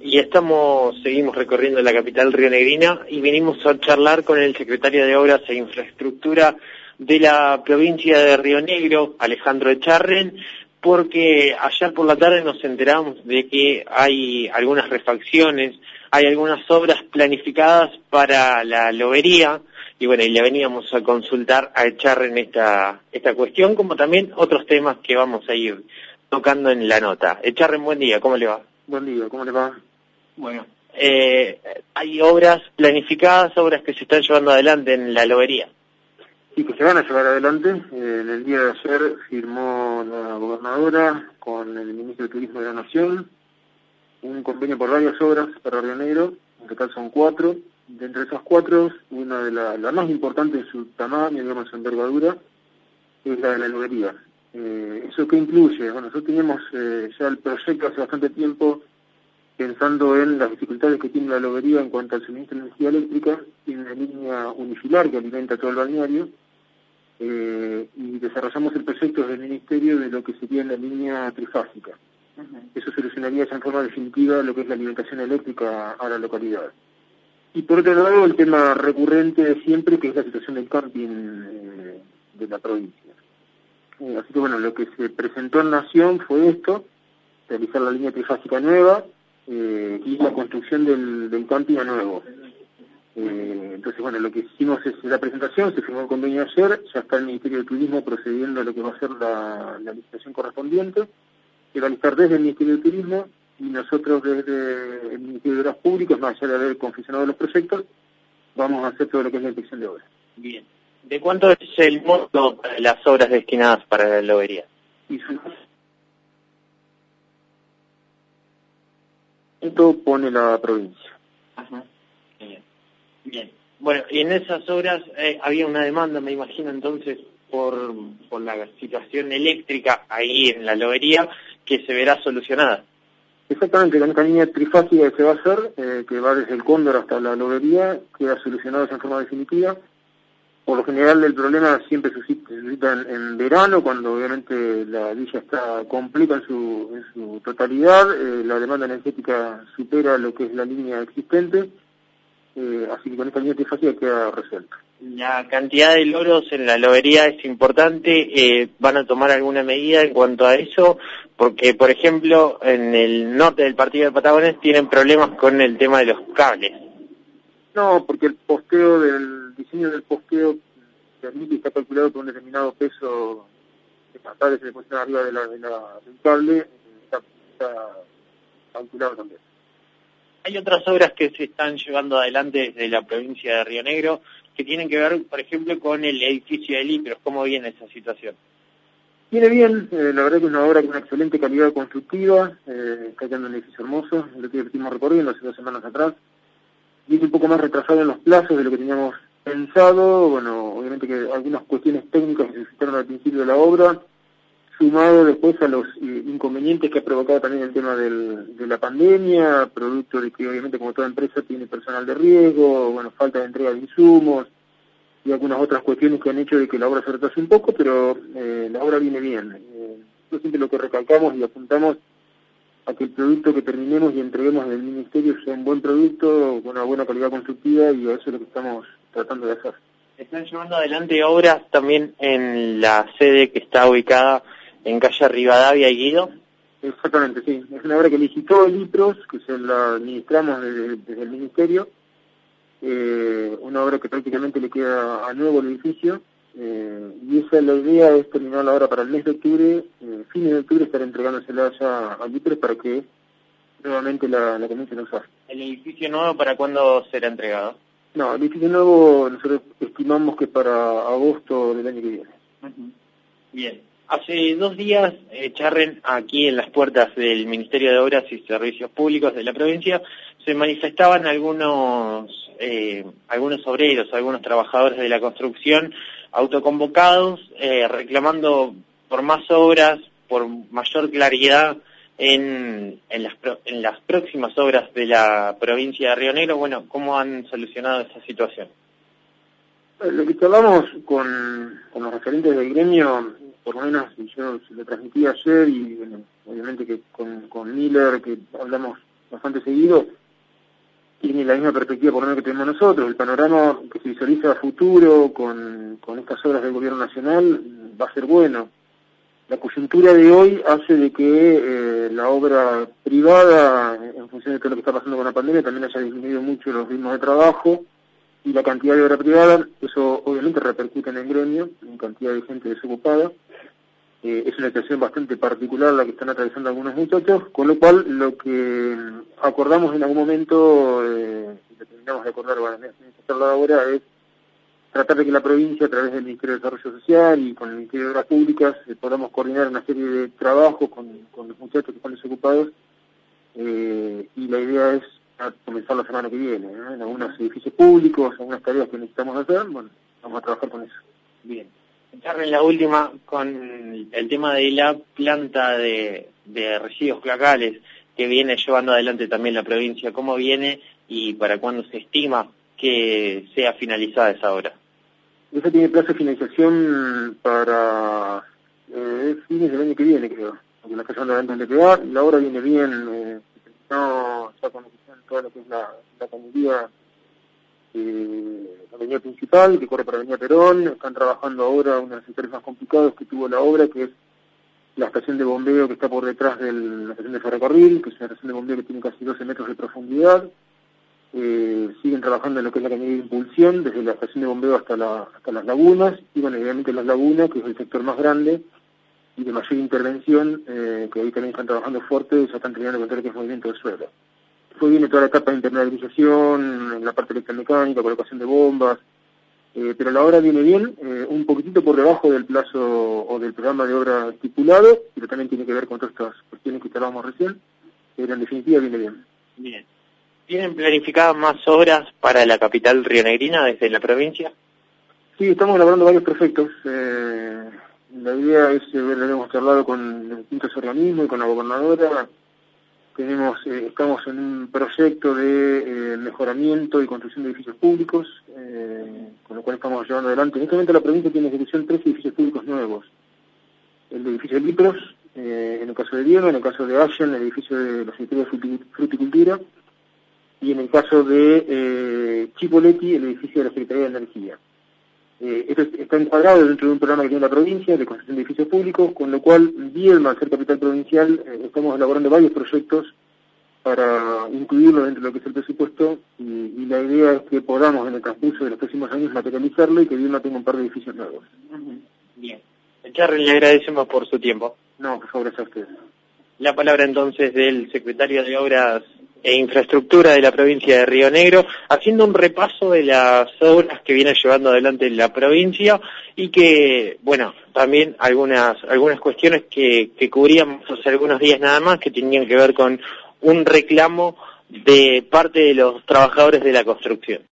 seguimos recorriendo la capital rionegrina y venimos a charlar con el secretario de Obras e Infraestructura de la provincia de Río Negro, Alejandro Echarren, porque ayer por la tarde nos enteramos de que hay algunas refacciones, hay algunas obras planificadas para la lobería, y bueno, y le veníamos a consultar a Echarren esta cuestión, como también otros temas que vamos a ir tocando en la nota. Echarren, buen día, ¿cómo le va? Buen día, ¿cómo le va? Bueno, hay obras planificadas, obras que se están llevando adelante en la lobería. Sí, que se van a llevar adelante. En el día de ayer firmó la gobernadora con el ministro de Turismo de la Nación un convenio por varias obras para Río Negro, en total son 4. De entre esas 4, una de la más importante en su tamaño, digamos, en envergadura, es la de la lobería. ¿Eso qué incluye? Bueno, nosotros teníamos ya el proyecto hace bastante tiempo pensando en las dificultades que tiene la lobería en cuanto al suministro de energía eléctrica. Tiene una línea unifilar que alimenta todo el balneario, y desarrollamos el proyecto del Ministerio de lo que sería la línea trifásica. Eso solucionaría ya en forma definitiva lo que es la alimentación eléctrica a la localidad. Y por otro lado, el tema recurrente de siempre, que es la situación del camping de la provincia. Así que bueno, lo que se presentó en Nación fue esto: realizar la línea trifásica nueva y la construcción del camping a nuevo. Entonces, bueno, lo que hicimos es la presentación, se firmó el convenio ayer, ya está el Ministerio de Turismo procediendo a lo que va a ser la licitación correspondiente, que va a listar desde el Ministerio de Turismo, y nosotros desde el Ministerio de Obras Públicas, más allá de haber confeccionado los proyectos, vamos a hacer todo lo que es la inspección de obras. Bien. ¿De cuánto es el monto para las obras destinadas para la lobería? Y esto pone la provincia. Ajá. Bien. Bueno, y en esas obras había una demanda, me imagino, entonces, por la situación eléctrica ahí en la lobería, que se verá solucionada. Exactamente, con esta línea trifásica que se va a hacer, que va desde el Cóndor hasta la lobería, queda solucionado en forma definitiva. Por lo general el problema siempre se suscita en verano, cuando obviamente la villa está completa en su totalidad, la demanda energética supera lo que es la línea existente, así que con esta línea trifásica queda resuelta. La cantidad de loros en la lobería es importante. ¿Van a tomar alguna medida en cuanto a eso? Porque, por ejemplo, en el norte del partido de Patagones tienen problemas con el tema de los cables. No, porque el diseño del posteo permite y está calculado por un determinado peso de pantalla que se posiciona arriba del cable, está calculado también. Hay otras obras que se están llevando adelante desde la provincia de Río Negro que tienen que ver, por ejemplo, con el edificio de Libros. ¿Cómo viene esa situación? Viene bien, la verdad que es una obra con una excelente calidad constructiva, está quedando un edificio hermoso, lo que estuvimos recorriendo hace 2 semanas atrás. Viene un poco más retrasado en los plazos de lo que teníamos pensado. Bueno, obviamente que algunas cuestiones técnicas que se suscitaron al principio de la obra, sumado después a los inconvenientes que ha provocado también el tema de la pandemia, producto de que obviamente como toda empresa tiene personal de riesgo, bueno, falta de entrega de insumos y algunas otras cuestiones que han hecho de que la obra se retrase un poco, pero la obra viene bien. Nosotros siempre lo que recalcamos y apuntamos a que el producto que terminemos y entreguemos del Ministerio sea un buen producto, con una buena calidad constructiva, y eso es lo que estamos tratando de hacer. Están llevando adelante obras también en la sede que está ubicada en calle Rivadavia y Guido. Exactamente, sí. Es una obra que licitó el IPROS, que se la administramos desde el Ministerio. Una obra que prácticamente le queda a nuevo el edificio. Y esa es la idea, es terminar la obra para el mes de octubre, fines de octubre, estar entregándosela ya al IPROS para que nuevamente la comiencen a usar. ¿El edificio nuevo para cuándo será entregado? No, el edificio nuevo nosotros estimamos que para agosto del año que viene. Bien. Hace 2 días, Echarren, aquí en las puertas del Ministerio de Obras y Servicios Públicos de la provincia, se manifestaban algunos obreros, algunos trabajadores de la construcción autoconvocados, reclamando por más obras, por mayor claridad en las próximas obras de la provincia de Río Negro. Bueno, ¿cómo han solucionado esa situación? Lo que hablamos con los referentes del gremio, por lo menos yo se lo transmití ayer, y bueno, obviamente que con Miller, que hablamos bastante seguido, tiene la misma perspectiva por lo menos que tenemos nosotros. El panorama que se visualiza a futuro con estas obras del gobierno nacional va a ser bueno. La coyuntura de hoy hace de que la obra privada, en función de todo lo que está pasando con la pandemia, también haya disminuido mucho los ritmos de trabajo y la cantidad de obra privada. Eso obviamente repercute en el gremio, en cantidad de gente desocupada. Es una situación bastante particular la que están atravesando algunos muchachos, con lo cual lo que acordamos en algún momento, lo terminamos de acordar en esta charla ahora, es tratar de que la provincia, a través del Ministerio de Desarrollo Social y con el Ministerio de Obras Públicas, podamos coordinar una serie de trabajos con los muchachos que están desocupados, y la idea es comenzar la semana que viene, ¿no? En algunos edificios públicos, algunas tareas que necesitamos hacer, bueno, vamos a trabajar con eso. Bien. Charren, la última, con el tema de la planta de residuos cloacales que viene llevando adelante también la provincia, ¿cómo viene y para cuándo se estima que sea finalizada esa obra? Esa tiene plazo de finalización para fines del año que viene, creo, porque la está llevando adelante el LPA. La obra viene bien, no ya con toda lo que es la cañería, la avenida principal, que corre para la avenida Perón. Están trabajando ahora uno de los sectores más complicados que tuvo la obra, que es la estación de bombeo que está por detrás de la estación de ferrocarril, que es una estación de bombeo que tiene casi 12 metros de profundidad. Siguen trabajando en lo que es la cañería de impulsión, desde la estación de bombeo hasta las lagunas, y bueno, obviamente las lagunas, que es el sector más grande y de mayor intervención, que ahí también están trabajando fuerte, ya están terminando con todo lo que es movimiento del suelo. Después viene toda la etapa de internalización, en la parte electromecánica, colocación de bombas, pero la obra viene bien, un poquitito por debajo del plazo o del programa de obra estipulado, pero también tiene que ver con todas estas cuestiones que hablábamos recién, pero en definitiva viene bien. Bien. ¿Tienen planificadas más obras para la capital rionegrina desde la provincia? Sí, estamos elaborando varios proyectos. La idea es, lo hemos charlado con distintos organismos y con la gobernadora. Estamos en un proyecto de mejoramiento y construcción de edificios públicos, con lo cual estamos llevando adelante. En este momento la provincia tiene en ejecución 3 edificios públicos nuevos. El edificio de Lipros, en el caso de Diego, en el caso de Allen, el edificio de la Secretaría de Fruticultura, y en el caso de Chipoleti, el edificio de la Secretaría de Energía. Esto está encuadrado dentro de un programa que tiene la provincia de construcción de edificios públicos, con lo cual, Viedma, al ser capital provincial, estamos elaborando varios proyectos para incluirlo dentro de lo que es el presupuesto, y la idea es que podamos en el transcurso de los próximos años materializarlo y que Viedma tenga un par de edificios nuevos. Bien. Charren, le agradecemos por su tiempo. No, por favor, gracias a ustedes. La palabra entonces del secretario de Obras e Infraestructura de la provincia de Río Negro, haciendo un repaso de las obras que viene llevando adelante la provincia y que, bueno, también algunas cuestiones que cubríamos hace algunos días nada más, que tenían que ver con un reclamo de parte de los trabajadores de la construcción.